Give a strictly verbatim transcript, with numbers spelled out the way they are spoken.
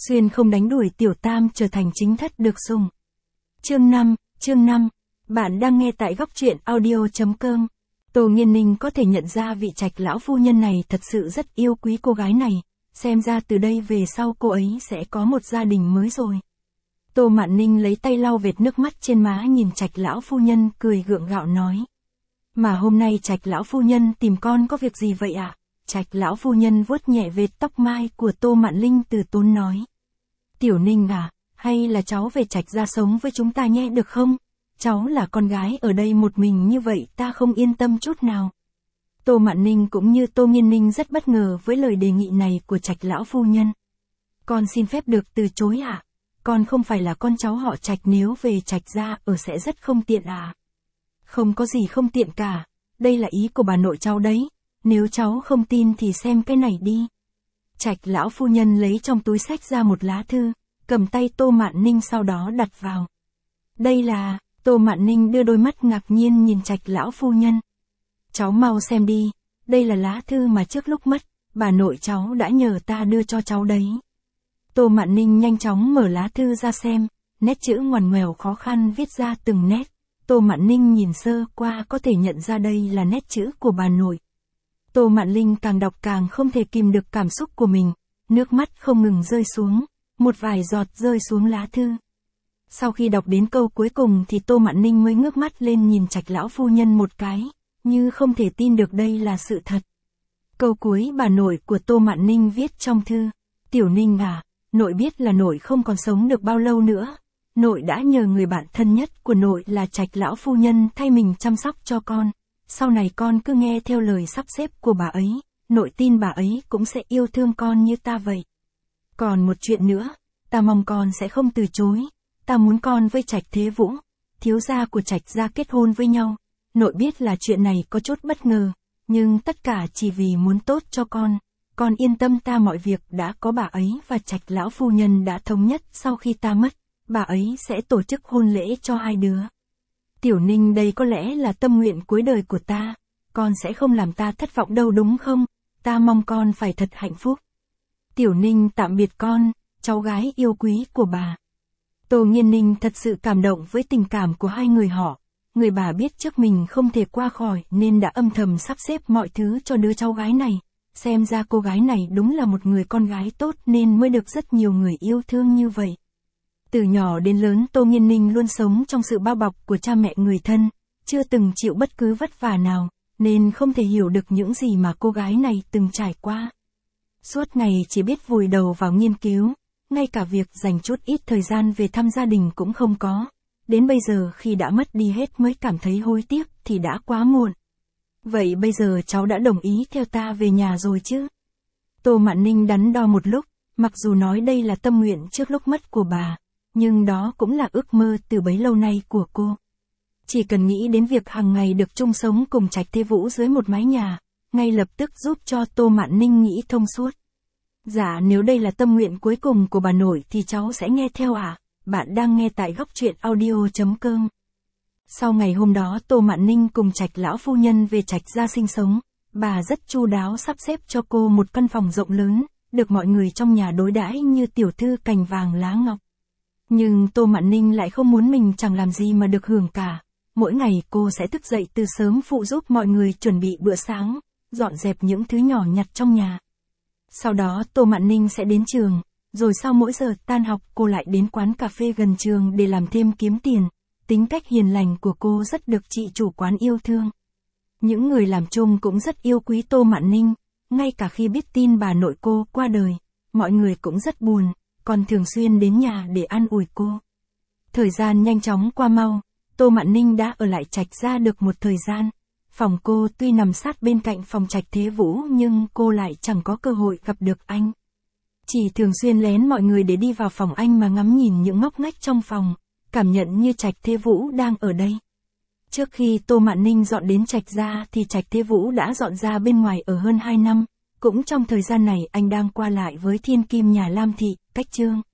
Xuyên không đánh đuổi tiểu tam trở thành chính thất được sủng. Chương năm, chương năm. Bạn đang nghe tại góc truyện audio chấm com. Tô Nghiên Ninh có thể nhận ra vị Trạch lão phu nhân này thật sự rất yêu quý cô gái này, xem ra từ đây về sau cô ấy sẽ có một gia đình mới rồi. Tô Mạn Ninh lấy tay lau vệt nước mắt trên má nhìn Trạch lão phu nhân cười gượng gạo nói. Mà hôm nay Trạch lão phu nhân tìm con có việc gì vậy ạ? À? Trạch lão phu nhân vuốt nhẹ vệt tóc mai của Tô Mạn Ninh từ tốn nói. Tiểu Ninh à, hay là cháu về Trạch gia sống với chúng ta nhé được không? Cháu là con gái ở đây một mình như vậy ta không yên tâm chút nào. Tô Mạn Ninh cũng như Tô Nghiên Ninh rất bất ngờ với lời đề nghị này của Trạch lão phu nhân. Con xin phép được từ chối ạ. À? Con không phải là con cháu họ Trạch, nếu về Trạch gia ở sẽ rất không tiện à? Không có gì không tiện cả, đây là ý của bà nội cháu đấy, nếu cháu không tin thì xem cái này đi. Trạch lão phu nhân lấy trong túi xách ra một lá thư, cầm tay Tô Mạn Ninh sau đó đặt vào. Đây là, Tô Mạn Ninh đưa đôi mắt ngạc nhiên nhìn Trạch lão phu nhân. Cháu mau xem đi, đây là lá thư mà trước lúc mất, bà nội cháu đã nhờ ta đưa cho cháu đấy. Tô Mạn Ninh nhanh chóng mở lá thư ra xem, nét chữ ngoằn ngoèo khó khăn viết ra từng nét. Tô Mạn Ninh nhìn sơ qua có thể nhận ra đây là nét chữ của bà nội. Tô Mạn Ninh càng đọc càng không thể kìm được cảm xúc của mình, nước mắt không ngừng rơi xuống, một vài giọt rơi xuống lá thư. Sau khi đọc đến câu cuối cùng thì Tô Mạn Ninh mới ngước mắt lên nhìn Trạch lão phu nhân một cái, như không thể tin được đây là sự thật. Câu cuối bà nội của Tô Mạn Ninh viết trong thư. Tiểu Ninh à, nội biết là nội không còn sống được bao lâu nữa. Nội đã nhờ người bạn thân nhất của nội là Trạch lão phu nhân thay mình chăm sóc cho con. Sau này con cứ nghe theo lời sắp xếp của bà ấy, nội tin bà ấy cũng sẽ yêu thương con như ta vậy. Còn một chuyện nữa, ta mong con sẽ không từ chối. Ta muốn con với Trạch Thế Vũ, thiếu gia của Trạch gia kết hôn với nhau. Nội biết là chuyện này có chút bất ngờ, nhưng tất cả chỉ vì muốn tốt cho con. Con yên tâm, ta mọi việc đã có bà ấy và Trạch lão phu nhân đã thống nhất, sau khi ta mất, bà ấy sẽ tổ chức hôn lễ cho hai đứa. Tiểu Ninh, đây có lẽ là tâm nguyện cuối đời của ta, con sẽ không làm ta thất vọng đâu đúng không? Ta mong con phải thật hạnh phúc. Tiểu Ninh, tạm biệt con, cháu gái yêu quý của bà. Tô Nghiên Ninh thật sự cảm động với tình cảm của hai người họ. Người bà biết trước mình không thể qua khỏi nên đã âm thầm sắp xếp mọi thứ cho đứa cháu gái này. Xem ra cô gái này đúng là một người con gái tốt nên mới được rất nhiều người yêu thương như vậy. Từ nhỏ đến lớn Tô Nghiên Ninh luôn sống trong sự bao bọc của cha mẹ người thân, chưa từng chịu bất cứ vất vả nào, nên không thể hiểu được những gì mà cô gái này từng trải qua. Suốt ngày chỉ biết vùi đầu vào nghiên cứu, ngay cả việc dành chút ít thời gian về thăm gia đình cũng không có. Đến bây giờ khi đã mất đi hết mới cảm thấy hối tiếc thì đã quá muộn. Vậy bây giờ cháu đã đồng ý theo ta về nhà rồi chứ? Tô Mạn Ninh đắn đo một lúc, mặc dù nói đây là tâm nguyện trước lúc mất của bà, nhưng đó cũng là ước mơ từ bấy lâu nay của cô. Chỉ cần nghĩ đến việc hàng ngày được chung sống cùng Trạch Thế Vũ dưới một mái nhà, ngay lập tức giúp cho Tô Mạn Ninh nghĩ thông suốt. Dạ, nếu đây là tâm nguyện cuối cùng của bà nội thì cháu sẽ nghe theo ạ. À? Bạn đang nghe tại góc truyện audio chấm com. Sau ngày hôm đó Tô Mạn Ninh cùng Trạch lão phu nhân về Trạch gia sinh sống, bà rất chu đáo sắp xếp cho cô một căn phòng rộng lớn, được mọi người trong nhà đối đãi như tiểu thư cành vàng lá ngọc. Nhưng Tô Mạn Ninh lại không muốn mình chẳng làm gì mà được hưởng cả. Mỗi ngày cô sẽ thức dậy từ sớm phụ giúp mọi người chuẩn bị bữa sáng, dọn dẹp những thứ nhỏ nhặt trong nhà. Sau đó Tô Mạn Ninh sẽ đến trường, rồi sau mỗi giờ tan học cô lại đến quán cà phê gần trường để làm thêm kiếm tiền. Tính cách hiền lành của cô rất được chị chủ quán yêu thương. Những người làm chung cũng rất yêu quý Tô Mạn Ninh, ngay cả khi biết tin bà nội cô qua đời, mọi người cũng rất buồn, còn thường xuyên đến nhà để an ủi cô. Thời gian nhanh chóng qua mau, Tô Mạn Ninh đã ở lại Trạch gia được một thời gian. Phòng cô tuy nằm sát bên cạnh phòng Trạch Thế Vũ nhưng cô lại chẳng có cơ hội gặp được anh. Chỉ thường xuyên lén mọi người để đi vào phòng anh mà ngắm nhìn những ngóc ngách trong phòng, cảm nhận như Trạch Thế Vũ đang ở đây. Trước khi Tô Mạn Ninh dọn đến Trạch gia thì Trạch Thế Vũ đã dọn ra bên ngoài ở hơn hai năm, cũng trong thời gian này anh đang qua lại với thiên kim nhà Lam Thị, Cách Trương.